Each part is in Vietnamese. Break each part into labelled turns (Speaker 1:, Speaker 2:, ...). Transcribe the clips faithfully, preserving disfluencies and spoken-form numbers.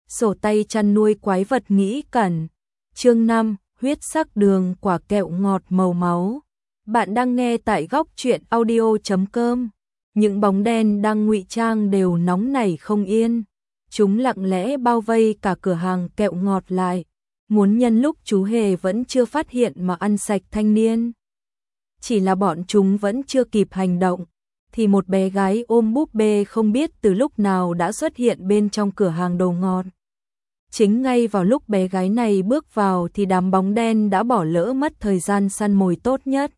Speaker 1: Sổ tay chăn nuôi quái vật nghĩ cẩn. Chương năm, huyết sắc đường quả kẹo ngọt màu máu. Bạn đang nghe tại góc truyện audio chấm com. Những bóng đen đang ngụy trang đều nóng nảy không yên. Chúng lặng lẽ bao vây cả cửa hàng kẹo ngọt lại, muốn nhân lúc chú hề vẫn chưa phát hiện mà ăn sạch thanh niên. Chỉ là bọn chúng vẫn chưa kịp hành động, thì một bé gái ôm búp bê không biết từ lúc nào đã xuất hiện bên trong cửa hàng đồ ngọt. Chính ngay vào lúc bé gái này bước vào thì đám bóng đen đã bỏ lỡ mất thời gian săn mồi tốt nhất.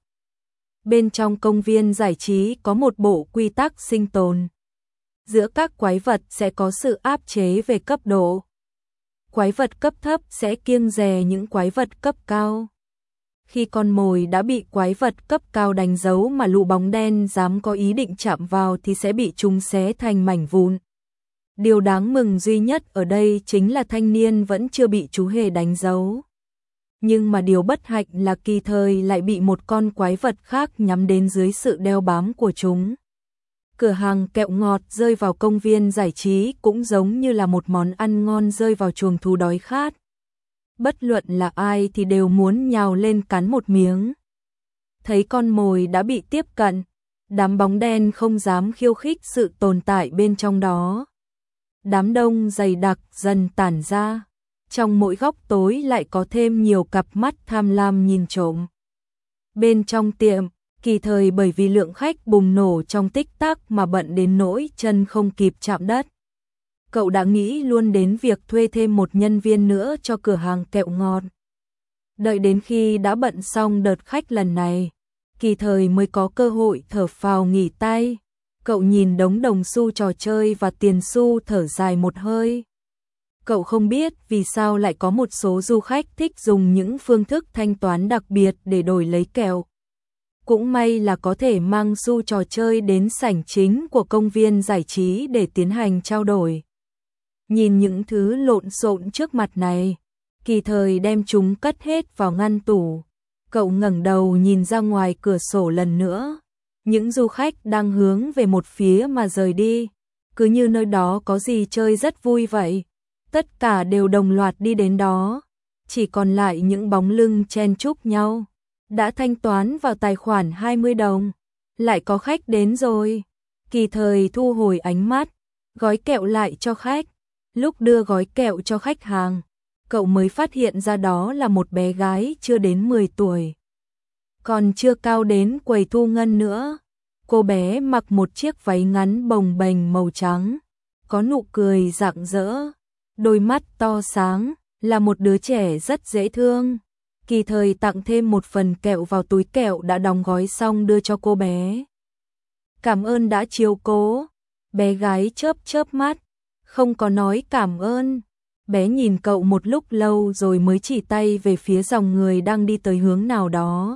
Speaker 1: Bên trong công viên giải trí có một bộ quy tắc sinh tồn. Giữa các quái vật sẽ có sự áp chế về cấp độ. Quái vật cấp thấp sẽ kiêng dè những quái vật cấp cao. Khi con mồi đã bị quái vật cấp cao đánh dấu mà lũ bóng đen dám có ý định chạm vào thì sẽ bị chúng xé thành mảnh vụn. Điều đáng mừng duy nhất ở đây chính là thanh niên vẫn chưa bị chú hề đánh dấu. Nhưng mà điều bất hạnh là kỳ thời lại bị một con quái vật khác nhắm đến dưới sự đeo bám của chúng. Cửa hàng kẹo ngọt rơi vào công viên giải trí cũng giống như là một món ăn ngon rơi vào chuồng thú đói khát. Bất luận là ai thì đều muốn nhào lên cắn một miếng. Thấy con mồi đã bị tiếp cận, đám bóng đen không dám khiêu khích sự tồn tại bên trong đó. Đám đông dày đặc dần tản ra, trong mỗi góc tối lại có thêm nhiều cặp mắt tham lam nhìn trộm. Bên trong tiệm, kỳ thời bởi vì lượng khách bùng nổ trong tích tắc mà bận đến nỗi chân không kịp chạm đất. Cậu đã nghĩ luôn đến việc thuê thêm một nhân viên nữa cho cửa hàng kẹo ngọt. Đợi đến khi đã bận xong đợt khách lần này, kỳ thời mới có cơ hội thở phào nghỉ tay. Cậu nhìn đống đồng xu trò chơi và tiền xu thở dài một hơi. Cậu không biết vì sao lại có một số du khách thích dùng những phương thức thanh toán đặc biệt để đổi lấy kẹo. Cũng may là có thể mang xu trò chơi đến sảnh chính của công viên giải trí để tiến hành trao đổi. Nhìn những thứ lộn xộn trước mặt này, kỳ thời đem chúng cất hết vào ngăn tủ. Cậu ngẩng đầu nhìn ra ngoài cửa sổ lần nữa. Những du khách đang hướng về một phía mà rời đi, cứ như nơi đó có gì chơi rất vui vậy. Tất cả đều đồng loạt đi đến đó, chỉ còn lại những bóng lưng chen chúc nhau. Đã thanh toán vào tài khoản hai mươi đồng, lại có khách đến rồi. Kỳ thời thu hồi ánh mắt, gói kẹo lại cho khách. Lúc đưa gói kẹo cho khách hàng, cậu mới phát hiện ra đó là một bé gái chưa đến mười tuổi. Còn chưa cao đến quầy thu ngân nữa. Cô bé mặc một chiếc váy ngắn bồng bềnh màu trắng, có nụ cười rạng rỡ, đôi mắt to sáng, là một đứa trẻ rất dễ thương. Kỳ thời tặng thêm một phần kẹo vào túi kẹo đã đóng gói xong đưa cho cô bé. Cảm ơn đã chiếu cố. Bé gái chớp chớp mắt, không có nói cảm ơn. Bé nhìn cậu một lúc lâu rồi mới chỉ tay về phía dòng người đang đi tới hướng nào đó.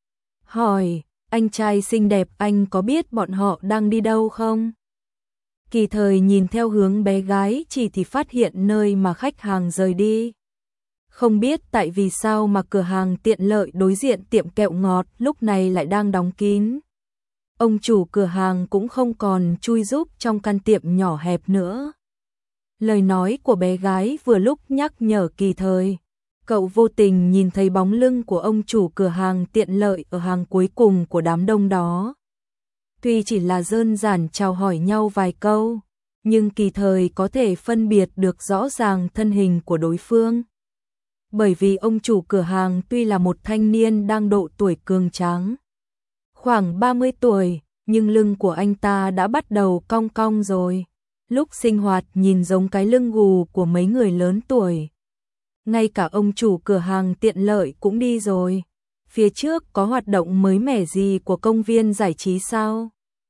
Speaker 1: Hỏi, anh trai xinh đẹp, anh có biết bọn họ đang đi đâu không? Kỳ thời nhìn theo hướng bé gái chỉ thì phát hiện nơi mà khách hàng rời đi. Không biết tại vì sao mà cửa hàng tiện lợi đối diện tiệm kẹo ngọt lúc này lại đang đóng kín. Ông chủ cửa hàng cũng không còn chui giúp trong căn tiệm nhỏ hẹp nữa. Lời nói của bé gái vừa lúc nhắc nhở kỳ thời. Cậu vô tình nhìn thấy bóng lưng của ông chủ cửa hàng tiện lợi ở hàng cuối cùng của đám đông đó. Tuy chỉ là đơn giản chào hỏi nhau vài câu, nhưng kỳ thời có thể phân biệt được rõ ràng thân hình của đối phương. Bởi vì ông chủ cửa hàng tuy là một thanh niên đang độ tuổi cường tráng, khoảng ba mươi tuổi, nhưng lưng của anh ta đã bắt đầu cong cong rồi. Lúc sinh hoạt nhìn giống cái lưng gù của mấy người lớn tuổi. Ngay cả ông chủ cửa hàng tiện lợi cũng đi rồi. Phía trước có hoạt động mới mẻ gì của công viên giải trí sao?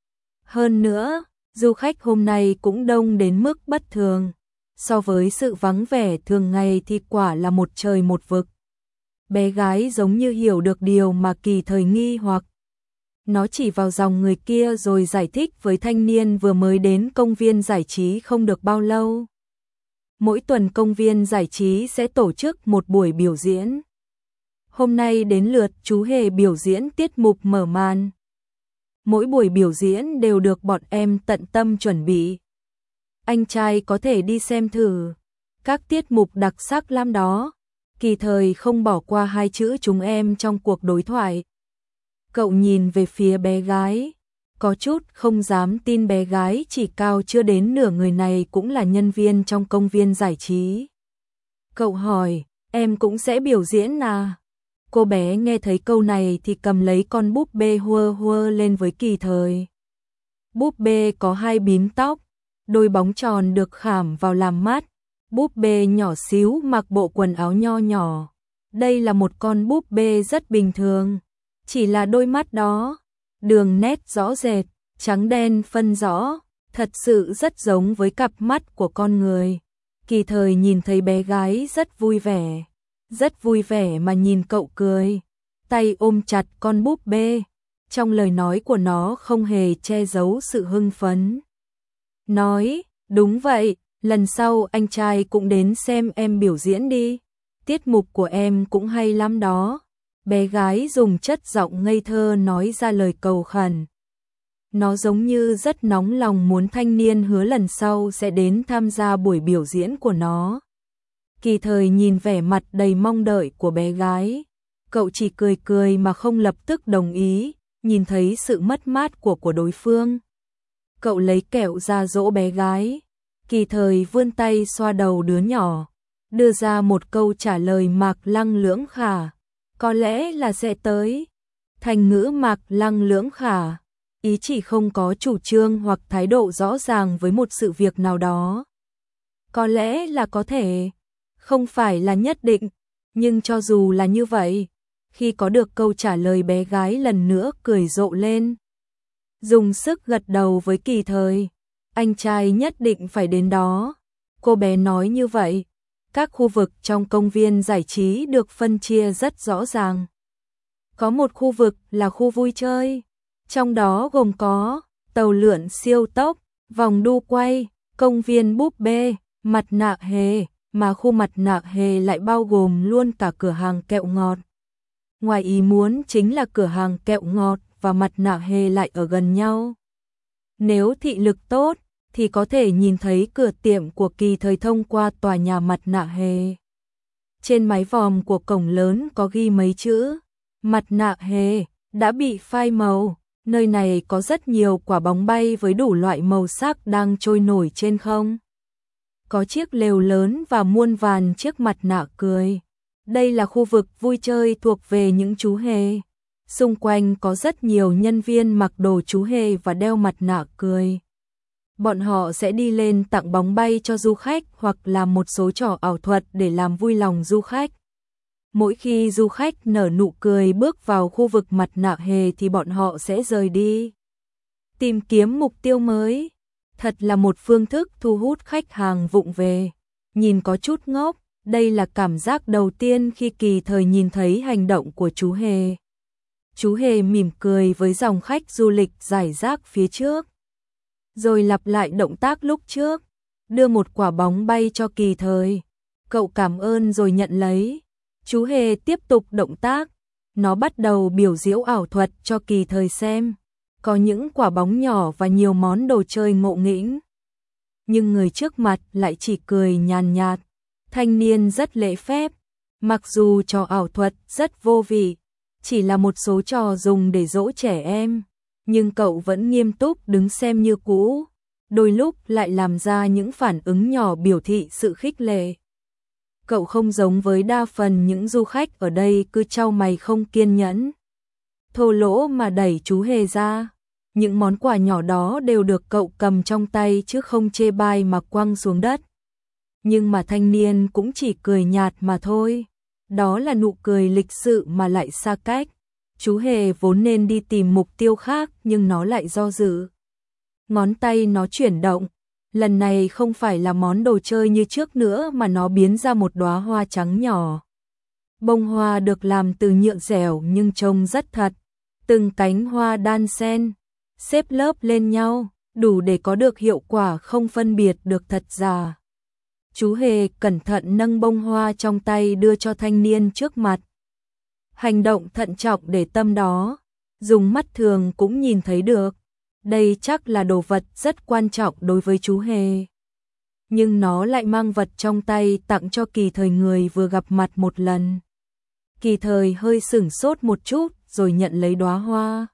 Speaker 1: Hơn nữa, du khách hôm nay cũng đông đến mức bất thường. So với sự vắng vẻ thường ngày thì quả là một trời một vực. Bé gái giống như hiểu được điều mà kỳ thời nghi hoặc. Nó chỉ vào dòng người kia rồi giải thích với thanh niên vừa mới đến công viên giải trí không được bao lâu. Mỗi tuần công viên giải trí sẽ tổ chức một buổi biểu diễn. Hôm nay đến lượt chú hề biểu diễn tiết mục mở màn. Mỗi buổi biểu diễn đều được bọn em tận tâm chuẩn bị. Anh trai có thể đi xem thử. Các tiết mục đặc sắc lắm đó. Kỳ Thời không bỏ qua hai chữ chúng em trong cuộc đối thoại. Cậu nhìn về phía bé gái, có chút không dám tin bé gái chỉ cao chưa đến nửa người này cũng là nhân viên trong công viên giải trí. Cậu hỏi, em cũng sẽ biểu diễn à? Cô bé nghe thấy câu này thì cầm lấy con búp bê hua hua lên với Kỳ Thời. Búp bê có hai bím tóc, đôi bóng tròn được khảm vào làm mắt. Búp bê nhỏ xíu mặc bộ quần áo nho nhỏ. Đây là một con búp bê rất bình thường, chỉ là đôi mắt đó, đường nét rõ rệt, trắng đen phân rõ, thật sự rất giống với cặp mắt của con người. Kỳ Thời nhìn thấy bé gái rất vui vẻ, rất vui vẻ mà nhìn cậu cười, tay ôm chặt con búp bê, trong lời nói của nó không hề che giấu sự hưng phấn. Nói, đúng vậy, lần sau anh trai cũng đến xem em biểu diễn đi, tiết mục của em cũng hay lắm đó. Bé gái dùng chất giọng ngây thơ nói ra lời cầu khẩn. Nó giống như rất nóng lòng muốn thanh niên hứa lần sau sẽ đến tham gia buổi biểu diễn của nó. Kỳ Thời nhìn vẻ mặt đầy mong đợi của bé gái, cậu chỉ cười cười mà không lập tức đồng ý, nhìn thấy sự mất mát của của đối phương. Cậu lấy kẹo ra dỗ bé gái, Kỳ Thời vươn tay xoa đầu đứa nhỏ, đưa ra một câu trả lời mạc lăng lưỡng khả. Có lẽ là sẽ tới. Thành ngữ mạc lăng lưỡng khả, ý chỉ không có chủ trương hoặc thái độ rõ ràng với một sự việc nào đó. Có lẽ là có thể, không phải là nhất định, nhưng cho dù là như vậy, khi có được câu trả lời bé gái lần nữa cười rộ lên. Dùng sức gật đầu với Kỳ Thời, anh trai nhất định phải đến đó. Cô bé nói như vậy. Các khu vực trong công viên giải trí được phân chia rất rõ ràng. Có một khu vực là khu vui chơi, trong đó gồm có tàu lượn siêu tốc, vòng đu quay, công viên búp bê, mặt nạ hề, mà khu mặt nạ hề lại bao gồm luôn cả cửa hàng kẹo ngọt. Ngoài ý muốn chính là cửa hàng kẹo ngọt và mặt nạ hề lại ở gần nhau. Nếu thị lực tốt, thì có thể nhìn thấy cửa tiệm của Kỳ Thời thông qua tòa nhà mặt nạ hề. Trên mái vòm của cổng lớn có ghi mấy chữ, mặt nạ hề, đã bị phai màu, nơi này có rất nhiều quả bóng bay với đủ loại màu sắc đang trôi nổi trên không. Có chiếc lều lớn và muôn vàn chiếc mặt nạ cười. Đây là khu vực vui chơi thuộc về những chú hề. Xung quanh có rất nhiều nhân viên mặc đồ chú hề và đeo mặt nạ cười. Bọn họ sẽ đi lên tặng bóng bay cho du khách hoặc làm một số trò ảo thuật để làm vui lòng du khách. Mỗi khi du khách nở nụ cười bước vào khu vực mặt nạ hề thì bọn họ sẽ rời đi. Tìm kiếm mục tiêu mới. Thật là một phương thức thu hút khách hàng vụng về. Nhìn có chút ngốc, đây là cảm giác đầu tiên khi Kỳ Thời nhìn thấy hành động của chú hề. Chú hề mỉm cười với dòng khách du lịch rải rác phía trước, rồi lặp lại động tác lúc trước, đưa một quả bóng bay cho Kỳ Thời. Cậu cảm ơn rồi nhận lấy. Chú hề tiếp tục động tác, nó bắt đầu biểu diễn ảo thuật cho Kỳ Thời xem. Có những quả bóng nhỏ và nhiều món đồ chơi ngộ nghĩnh. Nhưng người trước mặt lại chỉ cười nhàn nhạt. Thanh niên rất lễ phép, mặc dù trò ảo thuật rất vô vị, chỉ là một số trò dùng để dỗ trẻ em, nhưng cậu vẫn nghiêm túc đứng xem như cũ, đôi lúc lại làm ra những phản ứng nhỏ biểu thị sự khích lệ. Cậu không giống với đa phần những du khách ở đây cứ trao mày không kiên nhẫn, thô lỗ mà đẩy chú hề ra. Những món quà nhỏ đó đều được cậu cầm trong tay chứ không chê bai mà quăng xuống đất. Nhưng mà thanh niên cũng chỉ cười nhạt mà thôi. Đó là nụ cười lịch sự mà lại xa cách. Chú hề vốn nên đi tìm mục tiêu khác nhưng nó lại do dự. Ngón tay nó chuyển động. Lần này không phải là món đồ chơi như trước nữa mà nó biến ra một đóa hoa trắng nhỏ. Bông hoa được làm từ nhựa dẻo nhưng trông rất thật. Từng cánh hoa đan xen, xếp lớp lên nhau, đủ để có được hiệu quả không phân biệt được thật giả. Chú hề cẩn thận nâng bông hoa trong tay đưa cho thanh niên trước mặt. Hành động thận trọng để tâm đó, dùng mắt thường cũng nhìn thấy được. Đây chắc là đồ vật rất quan trọng đối với chú hề. nhưng nó lại mang vật trong tay tặng cho Kỳ Thời người vừa gặp mặt một lần. Kỳ Thời hơi sửng sốt một chút rồi nhận lấy đóa hoa.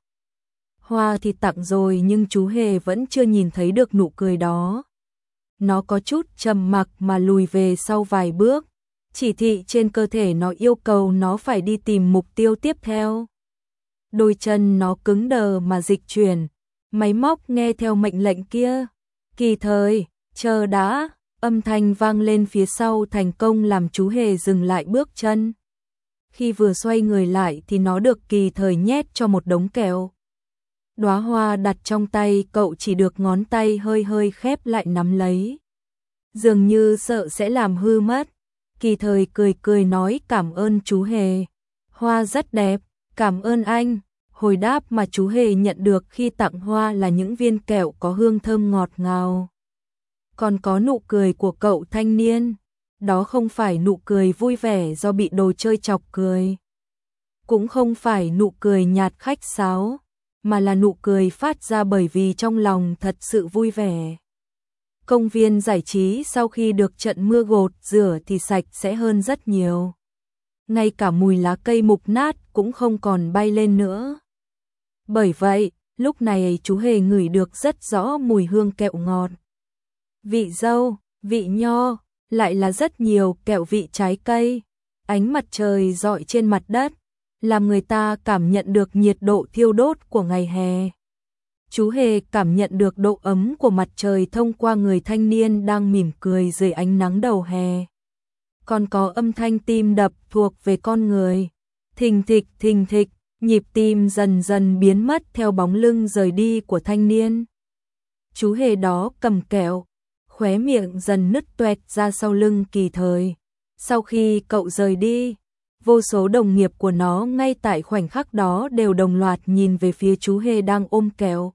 Speaker 1: Hoa thì tặng rồi nhưng chú hề vẫn chưa nhìn thấy được nụ cười đó. Nó có chút trầm mặc mà lùi về sau vài bước. Chỉ thị trên cơ thể nó yêu cầu nó phải đi tìm mục tiêu tiếp theo. Đôi chân nó cứng đờ mà dịch chuyển, máy móc nghe theo mệnh lệnh kia. Kỳ Thời, chờ đã, âm thanh vang lên phía sau thành công làm chú hề dừng lại bước chân. Khi vừa xoay người lại thì nó được Kỳ Thời nhét cho một đống kẹo. Đóa hoa đặt trong tay cậu chỉ được ngón tay hơi hơi khép lại nắm lấy. Dường như sợ sẽ làm hư mất. Kỳ Thời cười cười nói cảm ơn chú hề. Hoa rất đẹp, cảm ơn anh. Hồi đáp mà chú hề nhận được khi tặng hoa là những viên kẹo có hương thơm ngọt ngào. Còn có nụ cười của cậu thanh niên. Đó không phải nụ cười vui vẻ do bị đồ chơi chọc cười. Cũng không phải nụ cười nhạt khách sáo, mà là nụ cười phát ra bởi vì trong lòng thật sự vui vẻ. Công viên giải trí sau khi được trận mưa gột rửa thì sạch sẽ hơn rất nhiều. Ngay cả mùi lá cây mục nát cũng không còn bay lên nữa. Bởi vậy, lúc này chú hề ngửi được rất rõ mùi hương kẹo ngọt. Vị dâu, vị nho, lại là rất nhiều kẹo vị trái cây. Ánh mặt trời rọi trên mặt đất, làm người ta cảm nhận được nhiệt độ thiêu đốt của ngày hè. Chú hề cảm nhận được độ ấm của mặt trời thông qua người thanh niên đang mỉm cười dưới ánh nắng đầu hè. Còn có âm thanh tim đập thuộc về con người. Thình thịch thình thịch, nhịp tim dần dần biến mất theo bóng lưng rời đi của thanh niên. Chú hề đó cầm kẹo, khóe miệng dần nứt toẹt ra sau lưng Kỳ Thời. Sau khi cậu rời đi, vô số đồng nghiệp của nó ngay tại khoảnh khắc đó đều đồng loạt nhìn về phía chú hề đang ôm kẹo.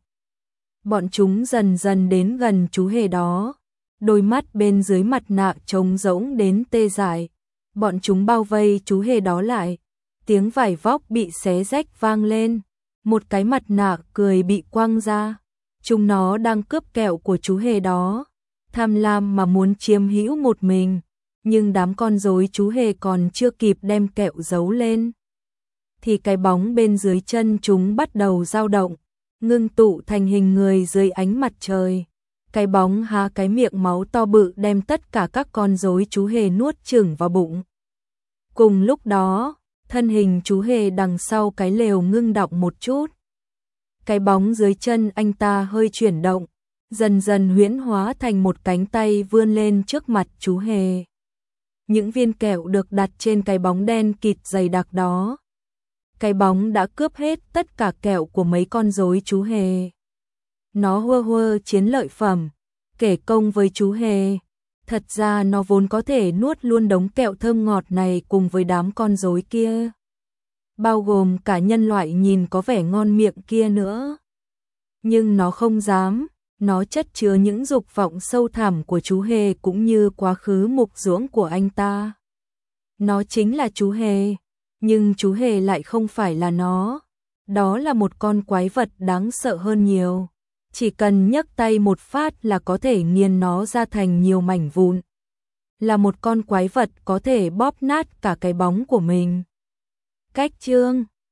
Speaker 1: Bọn chúng dần dần đến gần chú hề đó, đôi mắt bên dưới mặt nạ trống rỗng đến tê dại. Bọn chúng bao vây chú hề đó lại, tiếng vải vóc bị xé rách vang lên, một cái mặt nạ cười bị quăng ra. Chúng nó đang cướp kẹo của chú hề đó, tham lam mà muốn chiếm hữu một mình, nhưng đám con rối chú hề còn chưa kịp đem kẹo giấu lên thì cái bóng bên dưới chân chúng bắt đầu dao động, ngưng tụ thành hình người dưới ánh mặt trời. Cái bóng há cái miệng máu to bự đem tất cả các con rối chú hề nuốt chửng vào bụng. Cùng lúc đó, thân hình chú hề đằng sau cái lều ngưng động một chút. Cái bóng dưới chân anh ta hơi chuyển động, dần dần huyễn hóa thành một cánh tay vươn lên trước mặt chú hề. Những viên kẹo được đặt trên cái bóng đen kịt dày đặc đó. Cái bóng đã cướp hết tất cả kẹo của mấy con rối chú hề. Nó hua hua chiến lợi phẩm, kể công với chú hề. Thật ra nó vốn có thể nuốt luôn đống kẹo thơm ngọt này cùng với đám con rối kia, bao gồm cả nhân loại nhìn có vẻ ngon miệng kia nữa. Nhưng nó không dám, nó chất chứa những dục vọng sâu thẳm của chú hề cũng như quá khứ mục ruỗng của anh ta. Nó chính là chú hề, nhưng chú hề lại không phải là nó. Đó là một con quái vật đáng sợ hơn nhiều. Chỉ cần nhấc tay một phát là có thể nghiền nó ra thành nhiều mảnh vụn. Là một con quái vật có thể bóp nát cả cái bóng của mình. Cách chương